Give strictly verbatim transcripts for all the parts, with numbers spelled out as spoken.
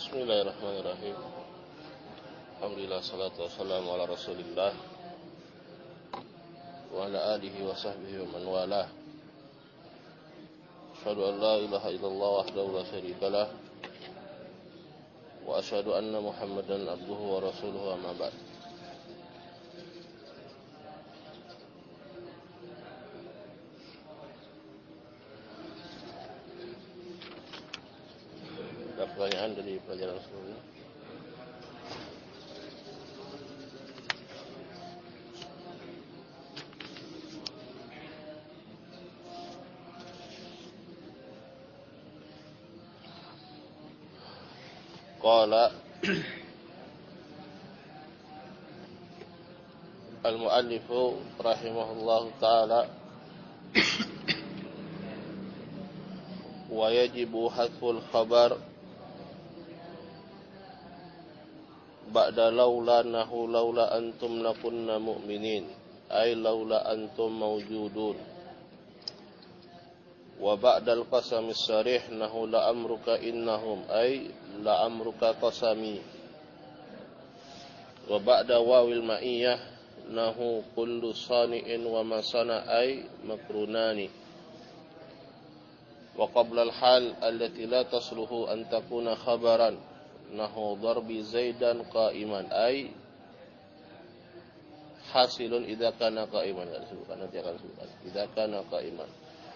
Bismillahirrahmanirrahim. Alhamdulillah, salatu wassalamu ala Rasulillah wa ala alihi wa sahbihi wa man walah. Asyhadu an la ilaha illallah wahdahu la syarikalah wa asyhadu anna Muhammadan abduhu wa rasuluhu, amma ba'd. Ada pertanyaan dari pelajaran sebelumnya? Qala al-muallifu rahimahullahu ta'ala wa yajibu hadful khabar ba'da laula nahu laula antum lakunna mu'minin ay laula antum mawjudun wa ba'dal qasami sarih nahu la amruka innahum ay la amruka qasami wa ba'da wawil ma'iyah nahu kullu sani'in wa masana ay makrunani wa qabla al-hal allati la tasluhu an takuna khabaran nahu darbi zaidan qa'iman ay hasilun idza kana qa'iman. Nanti akan disebutkan idza kana qa'iman.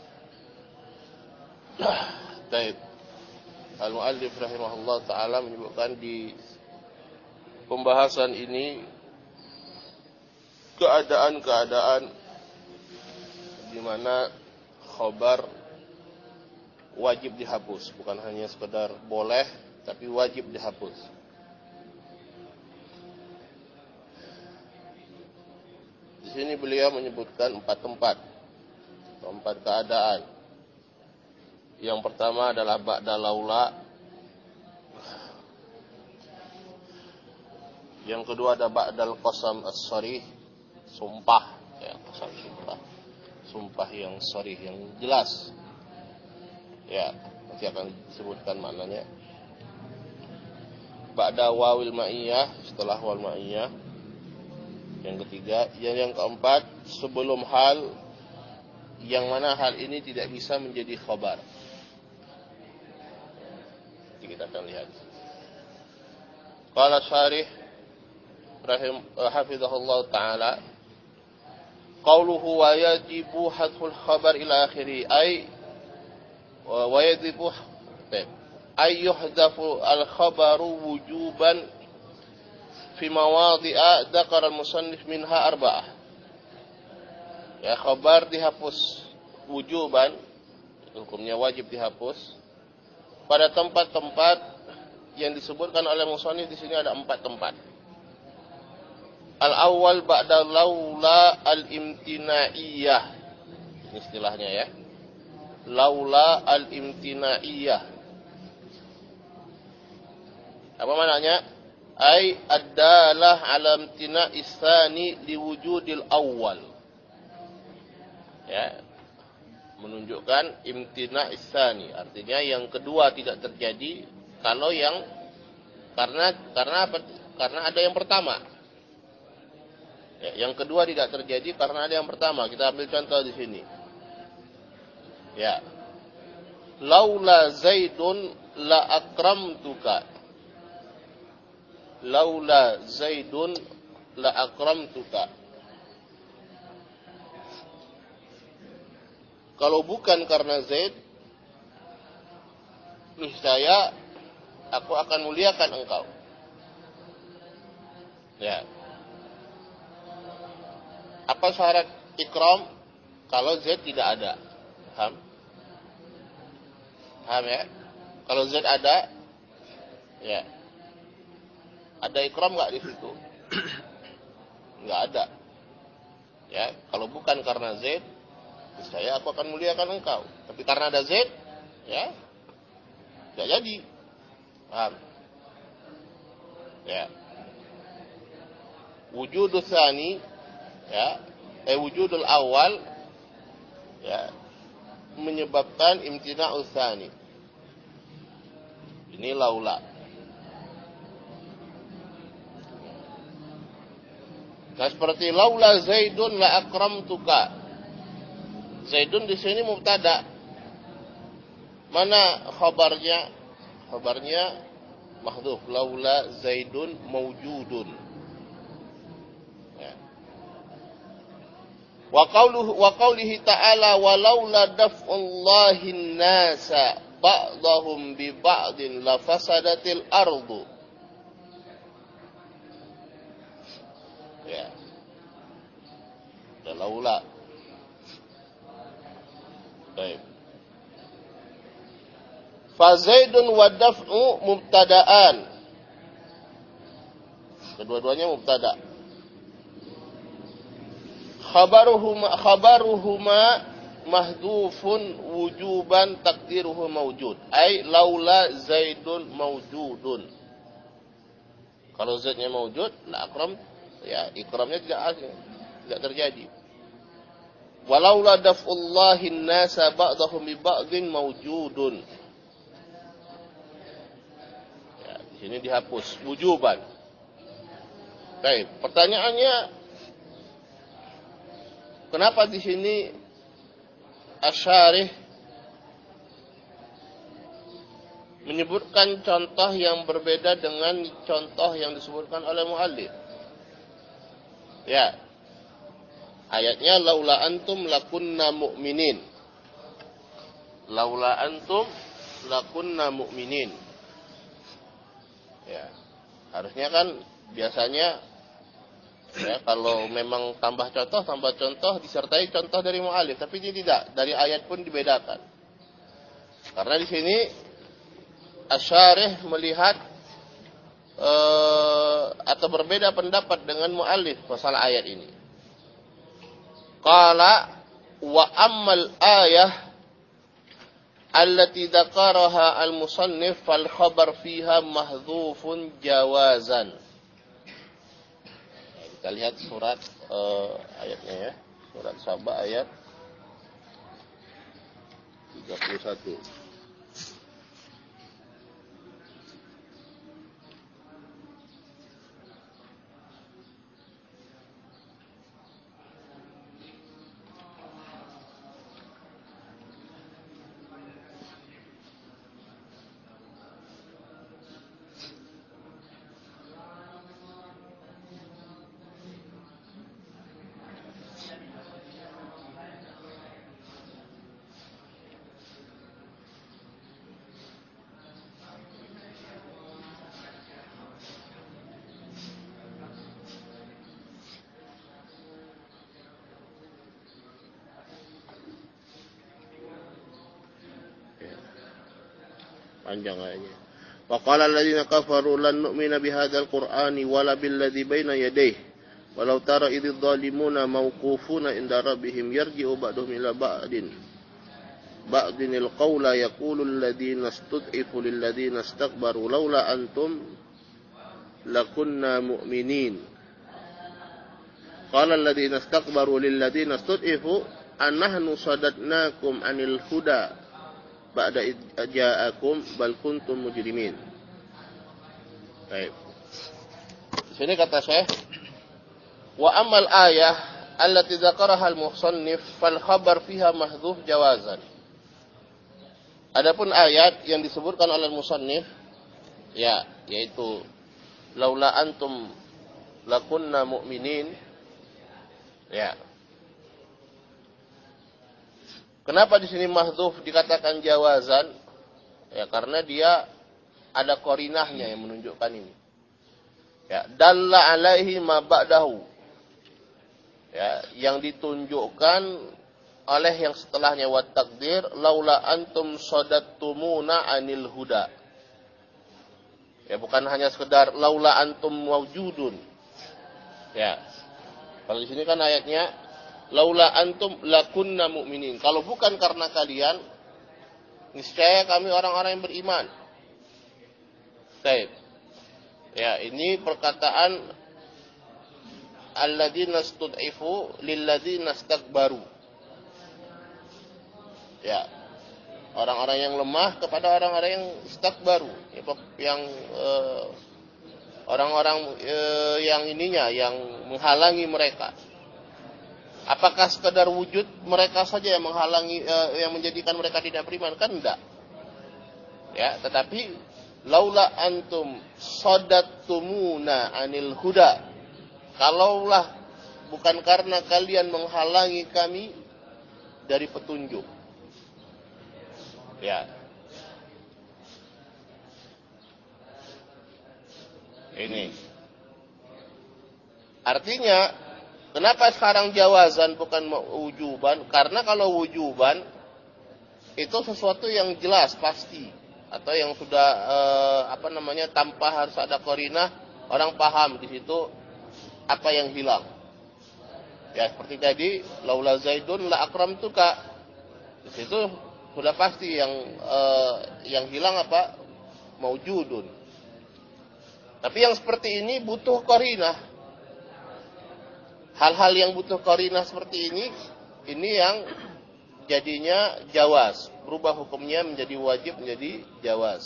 Baik. Al-muallif rahimahullah ta'ala menyebutkan di pembahasan ini keadaan-keadaan di mana khabar wajib dihapus, bukan hanya sekedar boleh tapi wajib dihapus. Di sini beliau menyebutkan empat tempat, empat keadaan. Yang pertama adalah ba'da laula. Yang kedua ada ba'dal qasam as-sarih, sumpah, ya, qasam sumpah. Sumpah yang sarih, yang jelas. Ya, nanti akan disebutkan maknanya. Ba'da wawil ma'iyah, setelah wal ma'iyah. Yang ketiga, yang yang keempat sebelum hal yang mana hal ini tidak bisa menjadi khabar. Kita akan lihat. Qala syarih rahim hafizahullah taala qauluhu wa yajibu hadful khabar ila akhiri ay wa yajibu ay yuhdafu al khabaru wujuban fi mawadhi'a dzakara al musannif minha arba'ah. Ya, khabar dihapus wujuban, hukumnya wajib dihapus pada tempat-tempat yang disebutkan oleh musannif di sini. Ada empat tempat. Al-awwal ba'da laula al-imtinaiyah. Ini istilahnya ya. Laula al-imtinaiyah. Apa maknanya? Ai ad-dalah 'ala imtina'is tsani liwujudil awwal. Ya. Menunjukkan imtina isani, artinya yang kedua tidak terjadi kalau yang karena karena apa? Karena ada yang pertama. Ya, yang kedua tidak terjadi karena ada yang pertama. Kita ambil contoh di sini. Ya. Laula Zaidun la akramtuka. Laula Zaidun la akramtuka. Kalau bukan karena Zaid, niscaya aku akan muliakan engkau. Ya. Apa syarat ikram kalau Zaid tidak ada? Paham? Paham ya? Kalau Zaid ada, ya. Ada ikram enggak di situ? Enggak ada. Ya, kalau bukan karena Zaid, saya aku akan muliakan engkau. Tapi karena ada Z, ya, tidak jadi. Paham? Ya. Wujudul tsani, ya, eh wujudul awal, ya, menyebabkan imtina'ul tsani. Ini laula. Nah, seperti laula Zaidun la akramtuka. Zaidun di sini mubtada. Mana khabarnya? Khabarnya mahdhuf. Laula Zaidun maujudun. Ya. Wa qauluhu wa qaulihi ta'ala walaula daf'ullahin nasa ba'dahum bi ba'din la fasadatil ardu. Ya. Dan laula. Baik. Fa Zaidun wa daf'u mubtada'an. Kedua-duanya mubtada'. Khabaruhuma khabaruhuma mahdhufun wujuban taqdiruhu mawjud. Ai laula Zaidun mawjudun. Kalau Zaidnya mawjud, la akram, ya ikramnya tidak tidak terjadi. Walaula daf'ullahin nasa ba'dahum bi ba'din mawjudun. Ya, di sini dihapus wujuban. Baik, pertanyaannya kenapa di sini Asy-Syarih menyebutkan contoh yang berbeda dengan contoh yang disebutkan oleh muallif? Ya. Ayatnya laula antum lakunna mu'minin. Laula antum lakunna mu'minin. Ya. Harusnya kan biasanya ya, kalau memang tambah contoh, tambah contoh, disertai contoh dari mu'alif. Tapi ini tidak. Dari ayat pun dibedakan. Karena di sini Asy-Syarih melihat uh, atau berbeda pendapat dengan mu'alif masalah ayat ini. Qala wa ammal ayah allati dzakaraha al-musannif fal khabar fiha mahdhufun jawazan. Kita lihat surat uh, ayatnya ya. Surat Saba ayat tiga puluh satu. Panjang ayatnya. Wa qala alladziina kafaru lan nu'mina bihadzal qur'ani wala billadzi baina yadayhi walau tara idzal zalimuna mawqufuna inda rabbihim yarji'u ba'duhum ila ba'din ba'dinil qawla yaqulu alladziina istud'ifu lil ladziina istakbaru laula antum lakunna mu'minin. Qala alladziina istakbaru lil ladziina istud'ifu annahnu sadatnakum 'anil huda ba'da ja'akum bal kuntum mujrimin. Baik. Di sini kata Syekh, wa amal ayah allati dzakaraha al-musannif fal khabar fiha mahdhuf jawazan. Adapun ayat yang disebutkan oleh musannif ya, yaitu laula antum lakunna mu'minin. Ya. Kenapa di sini mahdhuf dikatakan jawazan? Ya, karena dia ada qarinahnya yang menunjukkan ini. Ya, dalla alaihi ma ba'dahu. Ya, yang ditunjukkan oleh yang setelahnya wa takdir laula antum sadattumuna anil huda. Ya, bukan hanya sekedar laula antum mawjudun. Ya. Kalau di sini kan ayatnya laula antum lakunna mu'minin. Kalau bukan karena kalian, niscaya kami orang-orang yang beriman. Baik. Ya, ini perkataan alladzina stud'ifu lilladzina istakbaru. Ya. Orang-orang yang lemah kepada orang-orang yang istakbaru, yang eh, orang-orang e, yang ininya, yang menghalangi mereka. Apakah sekedar wujud mereka saja yang menghalangi, e, yang menjadikan mereka tidak beriman? Kan enggak. Ya, tetapi laula antum sadattumuna anil huda. Kalaulah bukan karena kalian menghalangi kami dari petunjuk. Ya. Ini. Artinya, kenapa sekarang jawazan bukan wujuban? Karena kalau wujuban itu sesuatu yang jelas pasti, atau yang sudah eh, apa namanya tanpa harus ada qarinah, orang paham di situ apa yang hilang. Ya seperti tadi, laula zaidun la akramtuka. Di situ sudah pasti yang eh, yang hilang apa? Maujudun. Tapi yang seperti ini butuh qarinah. Hal-hal yang butuh qarinah seperti ini, ini yang jadinya jawaz. Berubah hukumnya menjadi wajib, menjadi jawaz.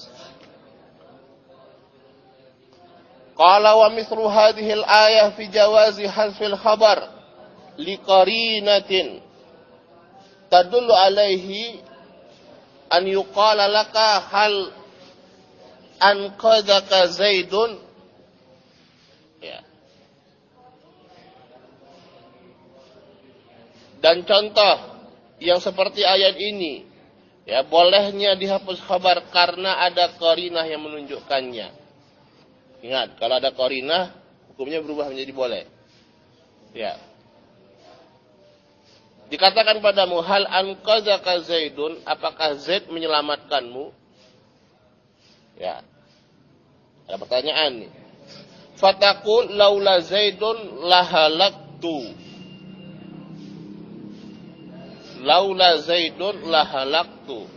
Qala wa mithlu hadhil ayah fi jawazi hasfil khabar li qarinatin tadullu alaihi an yuqala laka hal anqadaka zaidun. Ya. Dan contoh yang seperti ayat ini, ya bolehnya dihapus khabar karena ada qarinah yang menunjukkannya. Ingat, kalau ada qarinah, hukumnya berubah menjadi boleh. Ya. Dikatakan padamu, hal anqadaka zaidun, apakah Zaid menyelamatkanmu? Ya. Ada pertanyaan nih. Fatakul laula zaidun lahalaktu. Laula zaidun lahalaktu.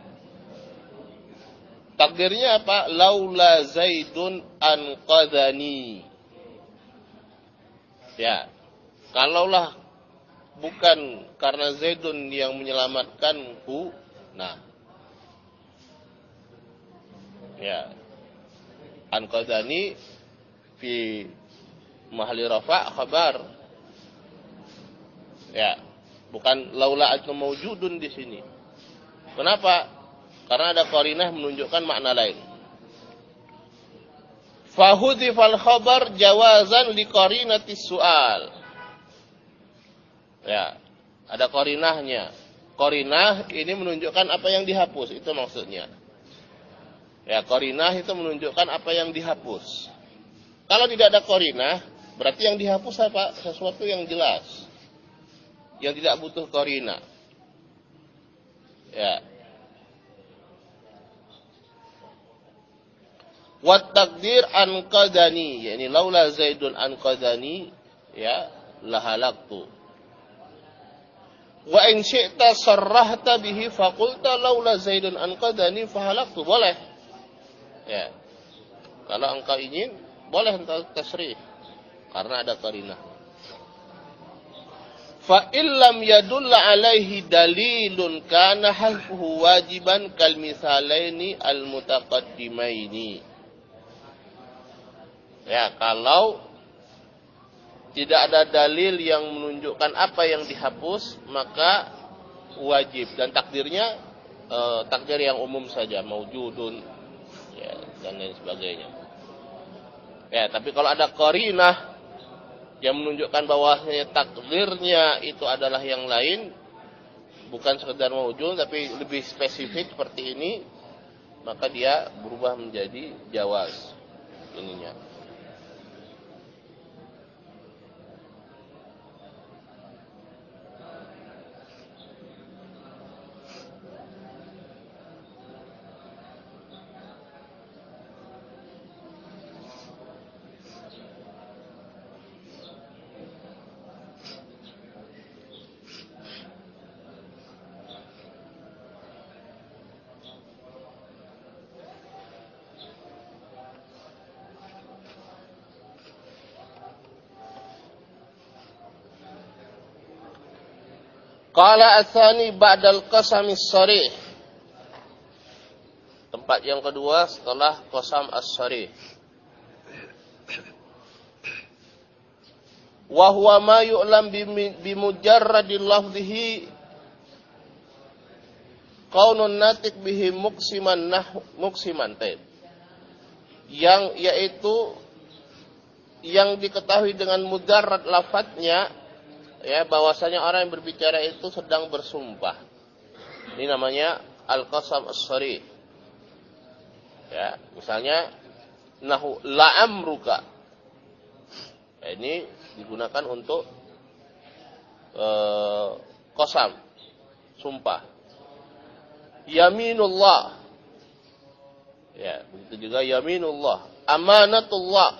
Takdirnya apa? Laula zaidun anqadhani. Ya. Kalaulah bukan karena Zaidun yang menyelamatkanku, nah. Ya. Anqadhani fi mahali rafa' khabar. Ya, bukan laula antum maujudun di sini. Kenapa? Karena ada qarinah menunjukkan makna lain. Fahudhifal khabar jawazan li qarinati su'al. Ya, ada qarinahnya. Qarinah ini menunjukkan apa yang dihapus, itu maksudnya. Ya, qarinah itu menunjukkan apa yang dihapus. Kalau tidak ada qarinah, berarti yang dihapus apa? Sesuatu yang jelas. Yang tidak butuh qarinah. Ya. Wat takdir anqadani, yakni laula zaidun anqadani, ya, lahalaktu. Wa in syi'ta sarrahta bihi faqulta laula zaidun anqadani fahalaktu. Boleh. Ya. Kalau engkau ingin, boleh engkau tasrih karena ada qarinah. Fa illam yadulla alaihi dalilun kana halfuhu wajiban kal misalaini al mutaqaddimaini. Ya, kalau tidak ada dalil yang menunjukkan apa yang dihapus, maka wajib, dan takdirnya eh, takdir yang umum saja, maujudun, ya, dan lain sebagainya. Ya, tapi kalau ada qarinah yang menunjukkan bahwasanya takdirnya itu adalah yang lain, bukan sekedar maujud tapi lebih spesifik seperti ini, maka dia berubah menjadi jawaz ininya. Qala atsani ba'dal qasamis sharih. Tempat yang kedua setelah qasam as-sharih. Wa huwa ma yu'lam bimujarradil lafzihi qaunun natik bihi muqsiman nah muqsiman taib. Yang yaitu yang diketahui dengan mujarrad lafadznya, ya, bahwasanya orang yang berbicara itu sedang bersumpah. Ini namanya al-qasam as-sarih. Ya, misalnya nahu la'amruka. Ya, ini digunakan untuk eh, qasam, sumpah. Yaminullah. Ya, begitu juga yaminullah, amanatullah.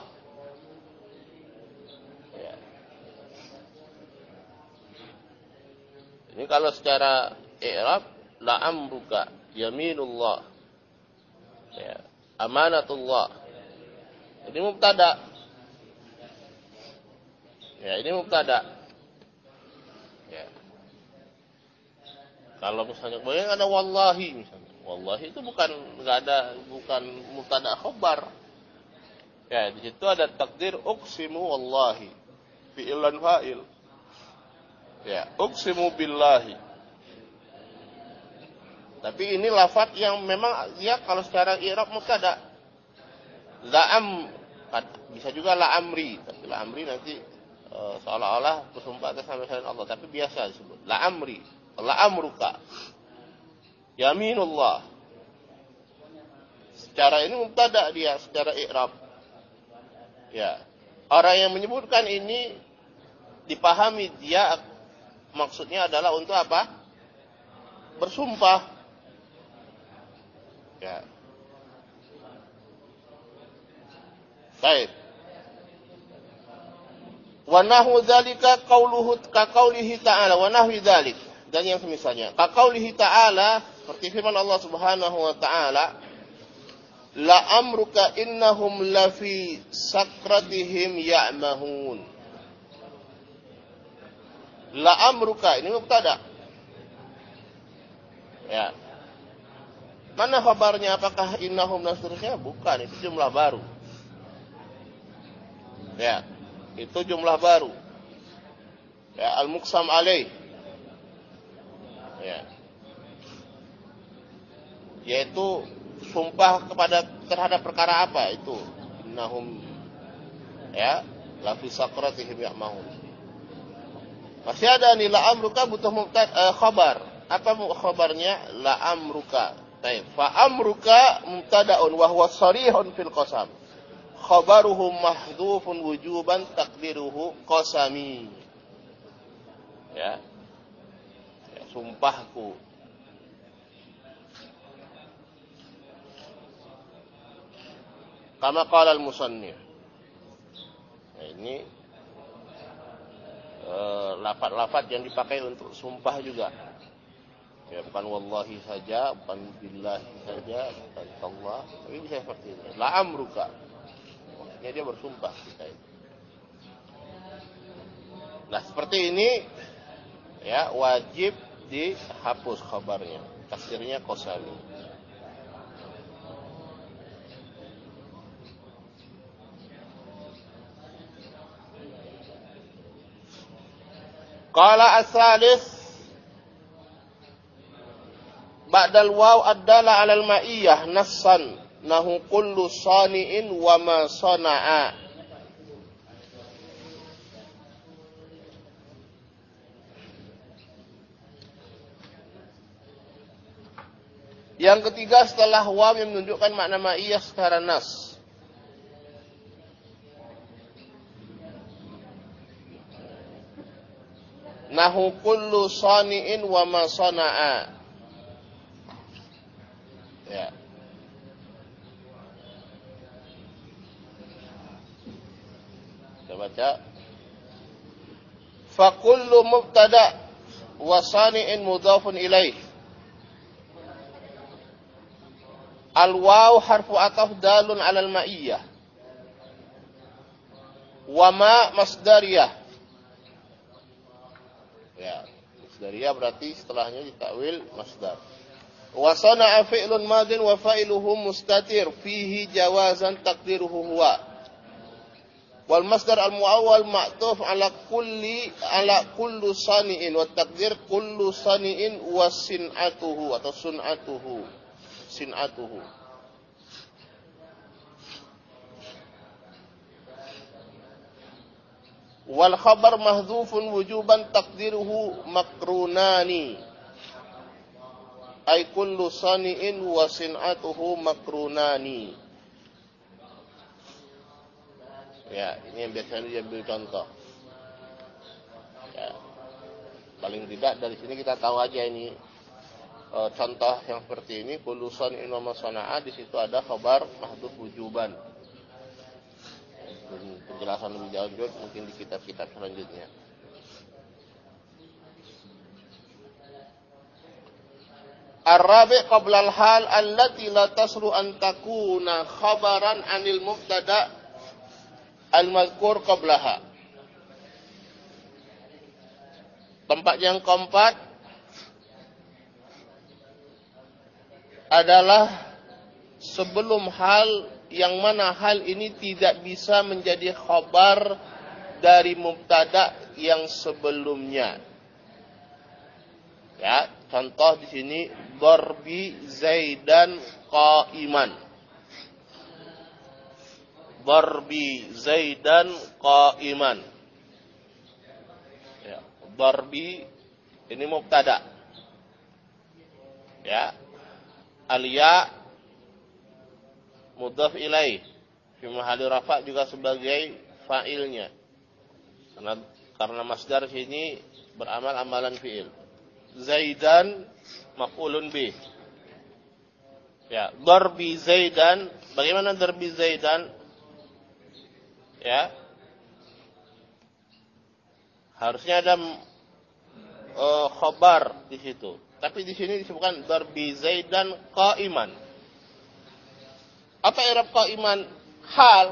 Ya. Ini kalau secara i'rab la'amruka, yaminullah. Ya, amanatullah. Ini mubtada. Ya, ini mubtada. Ya. Kalau misalnya kemudian ada wallahi misalnya. Wallahi itu bukan enggak ada bukan mubtada khabar. Ya, di situ ada takdir uqsimu wallahi. Fi'lan fa'il. Ya, uqsimu billahi. Tapi ini lafaz yang memang ya kalau secara i'rab mubtada. La'am bisa juga la'amri, tapi la'amri nanti e, seolah-olah bersumpah atas nama Allah, tapi biasa disebut la'amri, la'amruka. Yaminullah. Secara ini mubtada dia secara i'rab. Ya. Orang yang menyebutkan ini dipahami dia maksudnya adalah untuk apa? Bersumpah. Ya. Baik. Wa nahu dzalika qauluhu ka qaulihi ta'ala wa nahwi dzalik. Dan yang semisalnya. Ka qaulihi ta'ala seperti firman Allah Subhanahu wa taala, la amruka innahum lafi sakratihim ya'mahun. La amruka ini mubtada. Ya. Mana kabarnya, apakah innahum dan seterusnya? Bukan, itu jumlah baru. Ya, itu jumlah baru. Ya, al-muqsam alaih. Ya. Yaitu sumpah kepada terhadap perkara apa itu? Innahum ya, la fi sakratihim ya'mahun. Masih ada nih la amruka butuh mubtada uh, khabar. Apa khabarnya? La amruka. Baik, fa amruka mubtada'un wa huwa sharihun fil qasam. Khabaruhu mahdhufun wujuban taqdiruhu qasami. Ya. Ya, sumpahku. Kama qala al-musannif. Nah, ini uh, lafaz-lafaz yang dipakai untuk sumpah juga. Ya, bukan wallahi saja, bukan billahi saja, bukan Allah, tapi bisa seperti ini. La amruka. Maksudnya dia bersumpah kita itu. Nah, seperti ini ya wajib dihapus khabarnya. Takdirnya qasami. Qala as-salis ba'dal waw ad-dala 'ala al-ma'iyyah nassan nahu kullu sani'in wa ma sana'a. Yang ketiga setelah waw yang menunjukkan makna ma'iyyah secara nas. Nahu kullu sani'in wa ma sana'a. Ya. Kita baca. Fa kullu mubtada wa sani'in mudhafun ilaih. Al-waw harfu ataf dalun 'alal ma'iyyah. Wa ma masdariyah. Ya, masdariyah berarti setelahnya ditakwil masdar. Wa sana'a fi'lun madin wa fa'iluhu mustatir fihi jawazan taqdiruhu huwa. Wal masdar al-muawwal ma'tuf ala kulli ala kullu sani'in wa taqdir kullu sani'in wa sin'atuhu atau sun'atuhu. Sin'atuhu. Wal khabar mahdhufun wujuban taqdiruhu makrunani. Ay kullu sani'in wa sin'atuhu makrunani. Ya, ini yang biasanya diambil contoh. Ya. Paling tidak dari sini kita tahu aja ini e, contoh yang seperti ini kullu sani'in wa sana'a, di situ ada khabar mahdhuf wujuban. Penjelasan lebih jauh mungkin di kitab-kitab selanjutnya. Ar-rabi' qabla al-hal allati la tasru an takuna khabaran 'anil mubtada' al-mazkur qablaha. Tempat yang keempat adalah sebelum hal yang mana hal ini tidak bisa menjadi khabar dari mubtada yang sebelumnya. Ya, contoh di sini darbi Zaidan qa'iman. Darbi Zaidan qa'iman. Ya, darbi ini mubtada. Ya. Al-ya mudhaf ilaih fi mahalli rafa' juga sebagai fa'ilnya. Karena karena masdar sini beramal amalan fi'il. Zaidan maf'ulun bih. Ya, darbi Zaidan, bagaimana darbi Zaidan? Ya. Harusnya ada uh, khabar di situ. Tapi di sini disebutkan darbi Zaidan qa'iman. Apa i'rab qa'iman? Hal.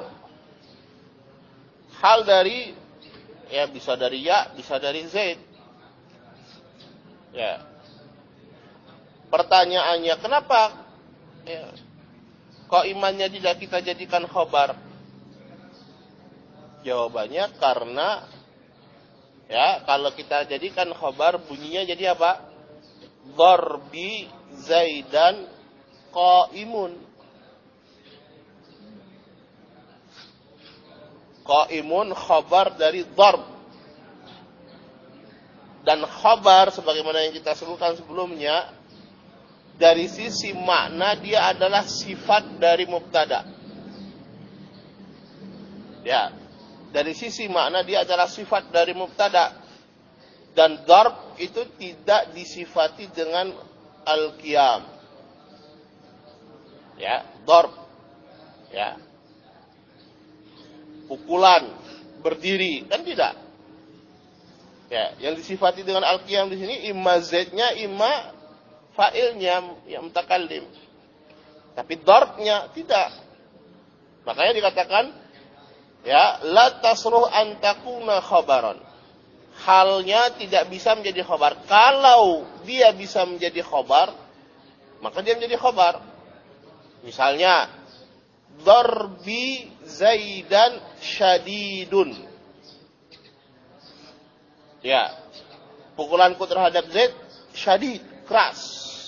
Hal dari, ya bisa dari ya, bisa dari Zaid. Ya. Pertanyaannya, kenapa ya, qa'imannya tidak kita jadikan khabar? Jawabannya karena ya, kalau kita jadikan khabar bunyinya jadi apa? Darbi Zaidan qa'imun. Qa'imun khabar dari darb. Dan khabar sebagaimana yang kita sebutkan sebelumnya, dari sisi makna dia adalah sifat dari mubtada. Ya, dari sisi makna dia adalah sifat dari mubtada. Dan darb itu tidak disifati dengan al-qiyam. Ya, darb. Ya. Pukulan, berdiri, kan tidak. Ya, yang disifati dengan al-qiyam di sini imma zaidnya, imma fa'ilnya yang mutakallim. Tapi darbnya tidak. Makanya dikatakan ya, la tasruh an takuna khabaran. Halnya tidak bisa menjadi khabar. Kalau dia bisa menjadi khabar, maka dia menjadi khabar. Misalnya darbi Zaidan syadidun. Ya, pukulanku terhadap Zaid syadid, keras.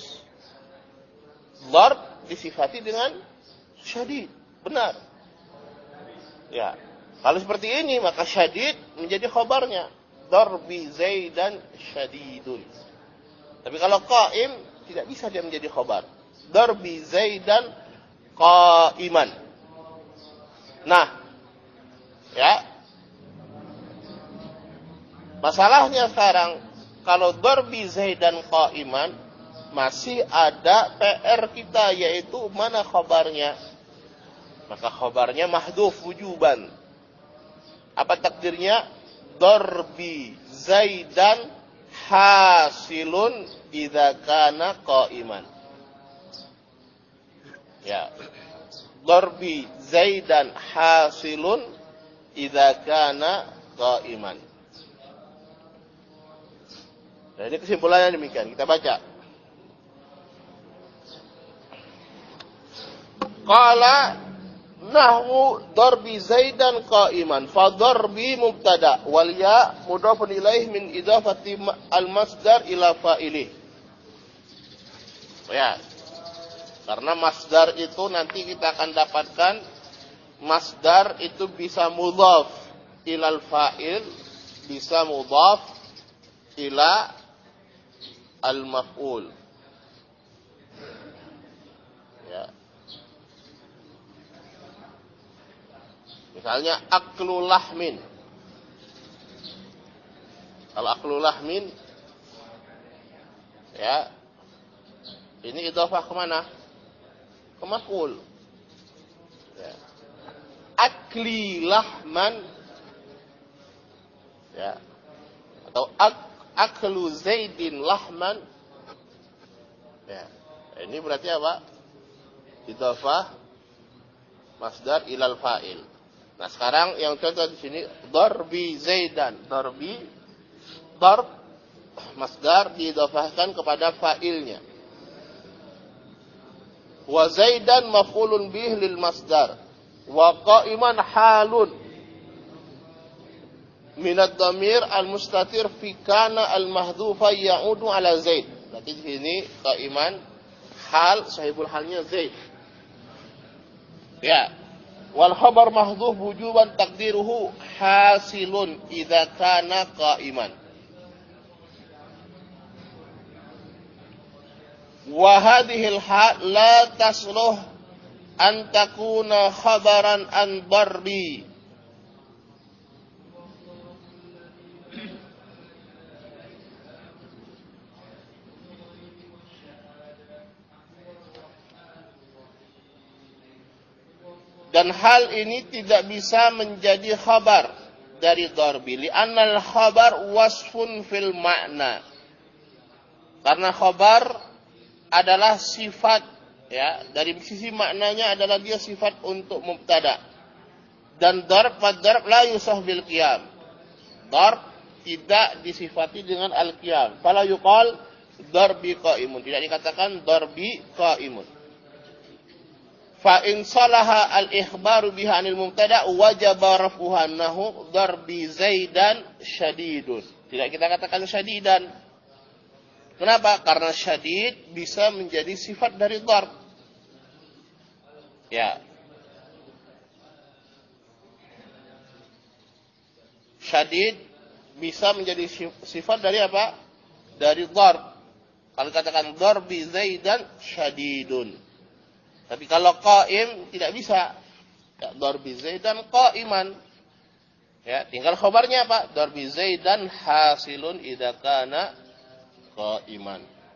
Darb disifati dengan syadid, benar. Ya, kalau seperti ini maka syadid menjadi khabarnya. Darbi Zaidan syadidun. Tapi kalau qa'im tidak bisa dia menjadi khabar. Darbi Zaidan qa'iman. Nah, ya. Masalahnya sekarang kalau darbi Zaidan qa'iman masih ada P R kita, yaitu mana khabarnya? Maka khabarnya mahdhuf wujuban. Apa takdirnya? Darbi Zaidan hasilun idza kana qa'iman. Ya. Darbi Zaidan hasilun idza kana qa'iman. Jadi kesimpulannya demikian. Kita baca. Qala nahwu darbi Zaidan qa'iman. Fa darbi mubtada wal ya mudhafun ilaih min idafati al masdar ila fa'ilih. Ya. Karena masdar itu nanti kita akan dapatkan masdar itu bisa mudhaf ilal fa'il, bisa mudhaf ila al maf'ul. Ya. Misalnya aklu lahmin. Kalau aklu lahmin, ya, ini idhofah kemana? Ke maf'ul. Ya. Akli lahman, ya, atau ak, aklu Zaidin lahman, ya. Ini berarti apa? Idhofah masdar ilal fa'il. Nah, sekarang yang contoh di sini darbi Zaidan, darbi darb masdar diidhofahkan kepada fa'ilnya. Wa Zaidan maf'ulun bih lil masdar wa qa'iman halun min ad-dhamir al-mustatir fi kana al-mahdhufa ya'udu ala Zaid. Berarti di sini qa'iman hal sahibul halnya Zaid. Ya. Wal khabar mahdhuf wujuban taqdiruhu hasilun idza kana qa'iman. Wa hadhihi al-hal la tasluh an takuna khabaran an darbi. Dan hal ini tidak bisa menjadi khabar dari darbi. Li'annal khabar wasfun fil ma'na. Karena khabar adalah sifat, ya, dari sisi maknanya adalah dia sifat untuk mubtada. Dan darb wa darb la yusah bil qiyam. Darb tidak disifati dengan al-qiyam. Fala yuqal darbi qa'imun. Tidak dikatakan darbi qa'imun. Fa in salaha al-ikhbaru biha 'anil mubtada wajaba raf'uha annahu darbi Zaidan syadidun. Tidak kita katakan syadidan. Kenapa? Karena syadid bisa menjadi sifat dari darb. Ya. Syadid bisa menjadi sifat dari apa? Dari darb. Kalau katakan darbi Zaidan syadidun. Tapi kalau qa'im tidak bisa. Ya, darbi Zaidan qa'iman. Ya, tinggal khabarnya apa? Darbi Zaidan hasilun idza kana qa'iman.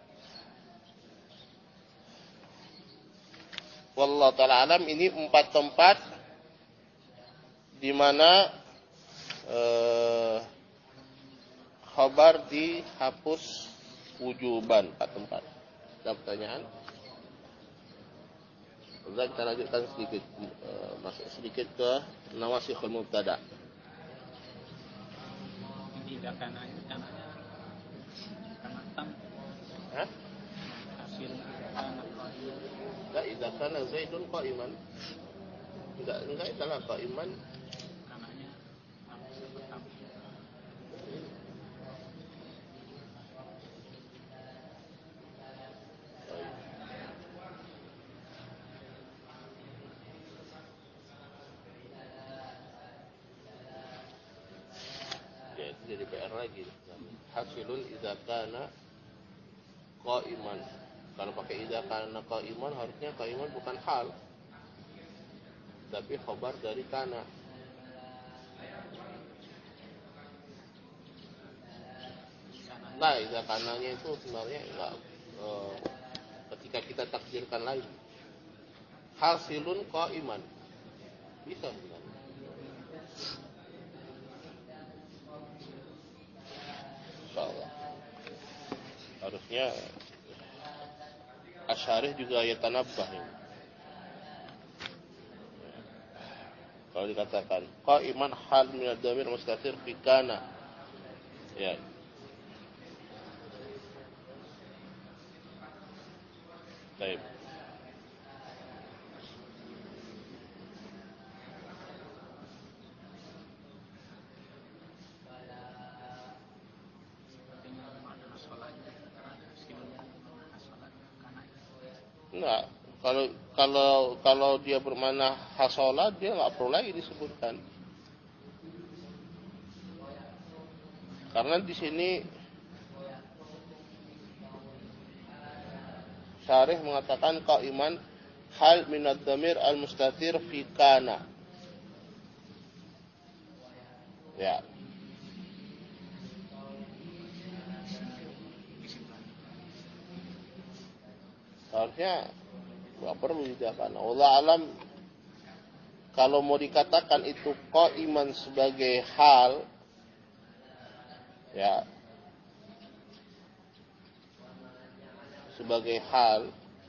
Wallahu ta'ala alam, ini empat tempat di mana eh, khabar dihapus wujuban. Empat tempat. Ada pertanyaan? Sudah kita lanjutkan sedikit, uh, masuk sedikit ke nawasikhul mubtada. Tidak karena kananya kamatan. Hah? Hasil kana qa'iman. Enggak, idza kana Zaidun qa'iman. Enggak, enggak adalah qa'iman. Kananya harus tetap. Jadi P R lagi. Hasilun idza kana qa'iman. Kalau pakai idza kana qa'iman harusnya qa'iman bukan hal. Tapi khabar dari kana. Nah, idza kananya itu sebenarnya enggak e, ketika kita takdirkan lagi. Hasilun qa'iman. Bisa sebenarnya. Insyaallah. Harusnya Asy'arih juga ya tanabbah ini. Kalau dikatakan qa'iman hal min ad-dhamir mustatir fi kana. Ya. Baik. Enggak. Kalau kalau kalau dia bermakna hasola, dia nggak perlu lagi disebutkan. Karena di sini syarih mengatakan qaiman hal minad dhamir al-mustatir fi kana. Ya. Seharusnya nggak perlu dikatakan. Allah alam, kalau mau dikatakan itu qaiman sebagai hal, ya, sebagai hal,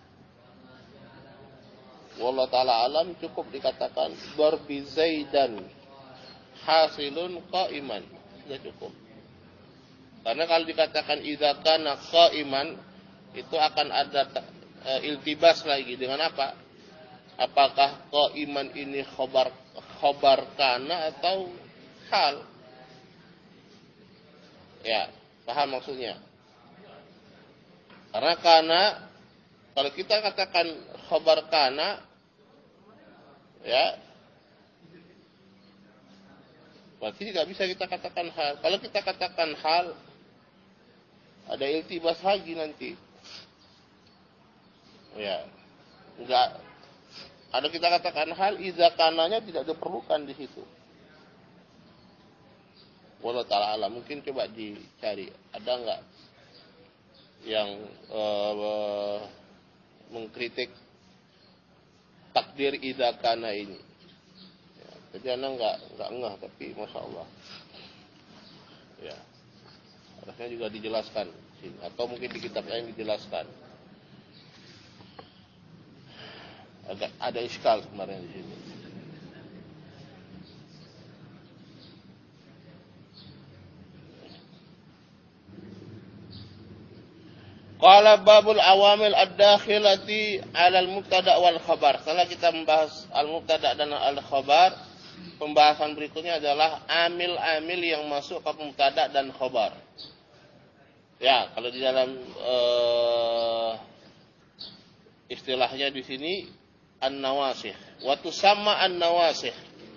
wallahu ta'ala alam, cukup dikatakan darbi zaidan hasilun qaiman, sudah cukup. Karena kalau dikatakan idza kana qaiman, itu akan ada e, iltibas lagi dengan apa? Apakah qaiman ini khobar khobar kana atau hal? Ya, paham maksudnya? Karena kana, kalau kita katakan khobar kana, ya, berarti tidak bisa kita katakan hal. Kalau kita katakan hal, ada iltibas lagi nanti. Ya, enggak. Ada kita katakan hal, idza kananya tidak diperlukan di situ. Wallahu ta'ala alam, mungkin coba dicari, ada enggak yang uh, mengkritik takdir idza kana ini. Ya, jadi anak enggak enggak ngeh, tapi masya Allah. Ya. Harusnya juga dijelaskan sini, atau mungkin di kitab lain dijelaskan. Agak ada iskal sebenarnya di sini. Qala babul awamil ad-dakhilati 'ala al-mubtada' wal khabar. Setelah kita membahas al-mubtada' dan al-khabar, pembahasan berikutnya adalah amil-amil yang masuk ke mubtada' dan khabar. Ya, kalau di dalam uh, istilahnya di sini an-nawasikh. Wa tusamma an-nawasikh.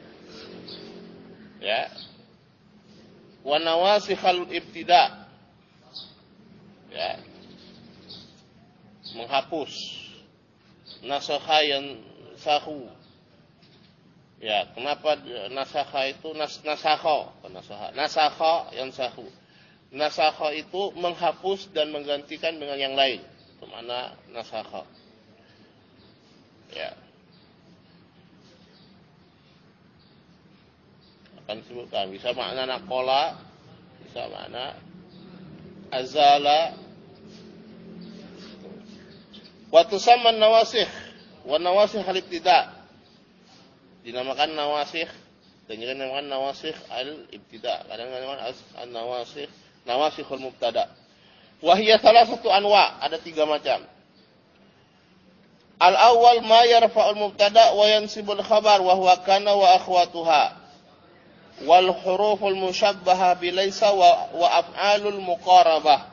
Ya. Wa nawasikhal ibtida'. Ya. Menghapus. Nasakha yang sahu. Ya, kenapa nasakha itu nas nasakha, nasakha. Nasakha yang sahu. Nasakha itu menghapus dan menggantikan dengan yang lain. Itu makna nasakha. Ya. Akan disebutkan, bisa makna naqala, bisa makna azala. Wa tusamma an-nawasikh, wa nawasikh al-ibtida'. Dinamakan nawasikh, dan juga dinamakan nawasikh al-ibtida'. Kadang dinamakan an-nawasikh, nawasikhul mubtada'. Wa hiya thalathatu anwa', ada tiga macam. Al-awwal ma yarfa'ul mubtada' wa yansibul khabar wa huwa kana wa akhwatuha. Wal huruful mushabbaha bilaysa wa, wa af'alul muqarabah.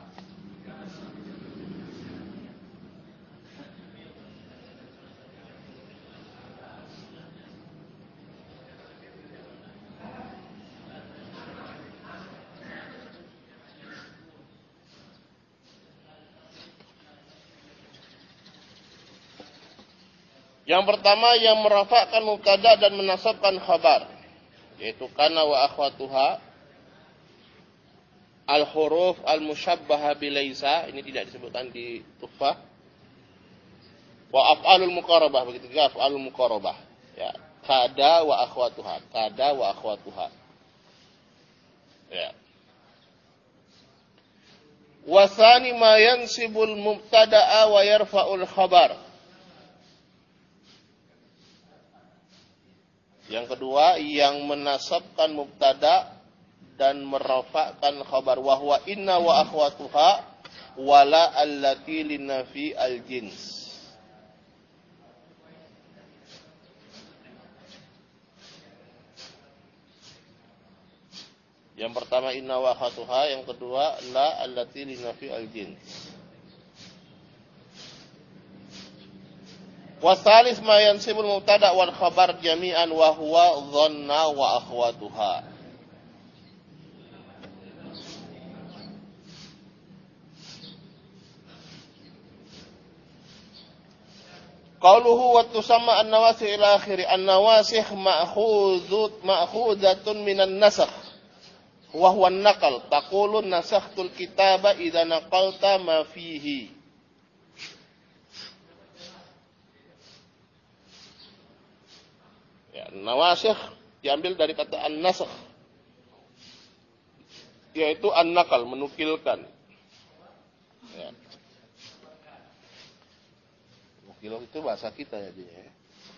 Yang pertama yang merafakkan mubtada dan menasabkan khabar, yaitu kana wa akhwatuha, al-huruf al-musyabbaha bilaysa, ini tidak disebutkan di Tuhfah. Wa af'alul muqarabah, begitu juga af'alul muqarabah. Ya, kada wa akhwatuha, kada wa akhwatuha. Ya. Wa tsani ma yansibul mubtada'a wa yarfa'ul khabar. Yang kedua, yang menasabkan mubtada dan merafa'kan khabar, wa huwa inna wa akhwatuha wala allati linafi al-jins. Yang pertama inna wa akhwatuha, yang kedua la allati linafi al-jins. Wasalis ma yansibul mubtada wal khabar jami'an wa huwa dhanna wa akhwatuha. Qauluhu wa tusamma an-nawasikh ila akhiri. An-nawasikh ma'khudut ma'khudatun minan nasakh wa huwa an-naql. Taqulu nasakhtul kitaba idza naqalta ma fihi. Ya, nawasikh diambil dari kata an-nasakh, yaitu an-naqal, menukilkan. Ya. Kilo itu bahasa kita ya dia.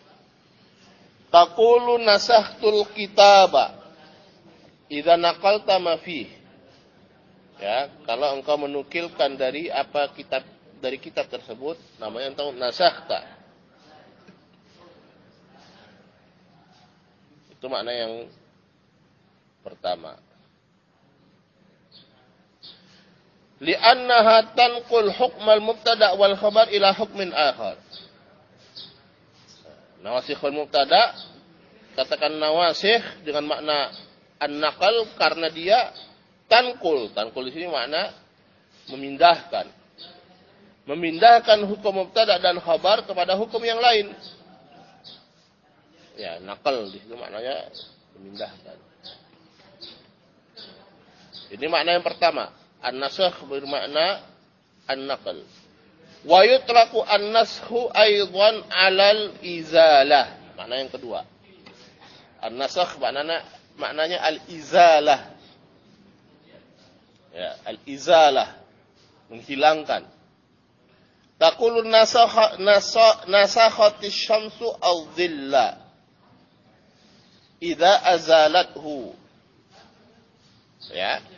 Taqulu nasakhtul kitaba idza naqalta ma fihi. Ya, kalau engkau menukilkan dari apa kitab dari kitab tersebut, namanya engkau nasakhta. Itu makna yang pertama. Li'annaha tanqul hukmal mubtada wal khabar ila hukmin akhar. Nawasikhul mubtada, katakan nawasikh dengan makna an-naqal karena dia tanqul. Tanqul di sini makna memindahkan. Memindahkan hukum mubtada dan khabar kepada hukum yang lain. Ya, naqal di situ maknanya memindahkan. Ini makna yang pertama. An-nasakh bermakna an-naql. Wa yutlaqu an-naskhu aidan 'alal izalah. Makna yang kedua. An-nasakh maknanya maknanya al-izalah. Ya, al-izalah, menghilangkan. Taqulu nasakha nasakhatis syamsu adh-dhilla idza azalathu. Ya.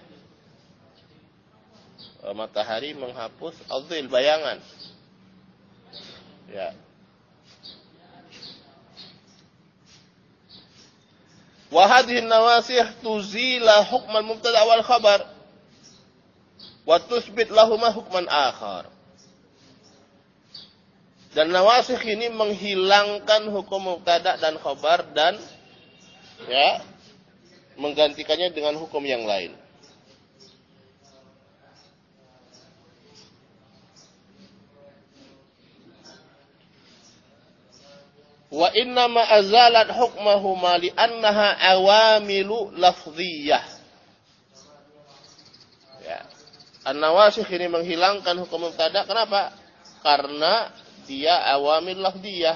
Matahari menghapus azil, bayangan. Ya. Wa hadhihi an-nawasikh tuzila hukm al-mubtada wal khabar wa tuthbit lahumā hukman akhar. Dan nawasikh ini menghilangkan hukum mubtada dan khabar dan ya menggantikannya dengan hukum yang lain. Wa inna ma azalat hukmahuma li'annaha awamilu lafziyah. Ya. An-nawasikh ini menghilangkan hukum mubtada. Kenapa? Karena dia awamil lafziyah.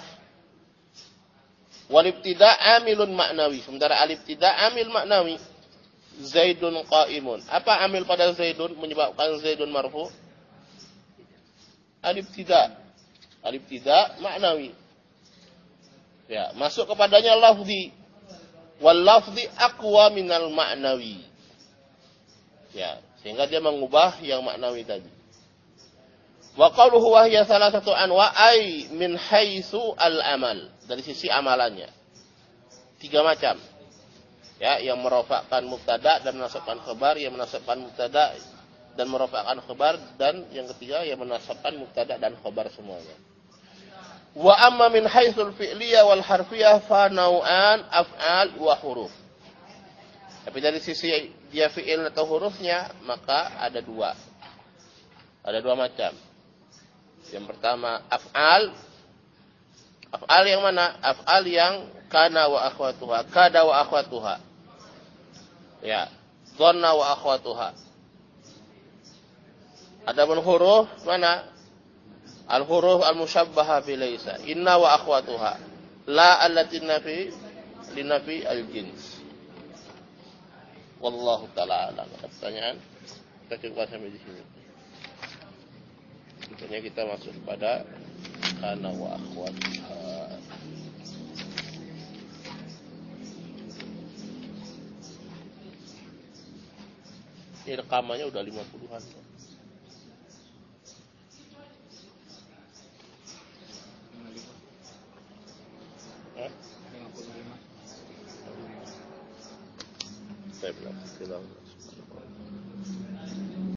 Wal ibtida' amilun maknawi. Sementara al-ibtida' amil maknawi. Zaidun qa'imun. Apa amil pada Zaidun menyebabkan Zaidun marfu? Al-ibtida'. Al-ibtida' maknawi. Ya, masuk kepadanya lafzi. Wal lafzi aqwa minal ma'nawi. Ya, sehingga dia mengubah yang maknawi tadi. Wa qawluhu wa hiya salasatu anwa ay min haitsu al-amal. Dari sisi amalannya. Tiga macam. Ya, yang merofakkan mubtada dan menasabkan khabar, yang menasabkan mubtada dan merofakkan khabar, dan yang ketiga yang menasabkan mubtada dan khabar semuanya. Wa amma min haitsul fi'liyah wal harfiyah fa nau'an af'al wa huruf. Tapi dari sisi dia fi'il atau hurufnya, maka ada dua. Ada dua macam. Yang pertama af'al. Af'al yang mana? Af'al yang kana wa akhwatuha, kada wa akhwatuha. Ya, dhanna wa akhwatuha. Adapun huruf mana? Al-huruf al-musyabbaha bilaisa. Inna wa akhwatuha. La allati nafi linafi al-jins. Wallahu ta'ala alam. Ada pertanyaan? Kita coba sampai di sini. Tentunya kita masuk pada kana wa akhwatuha. Ini rekamannya udah lima puluhan. lima puluh lima. Saya bilang,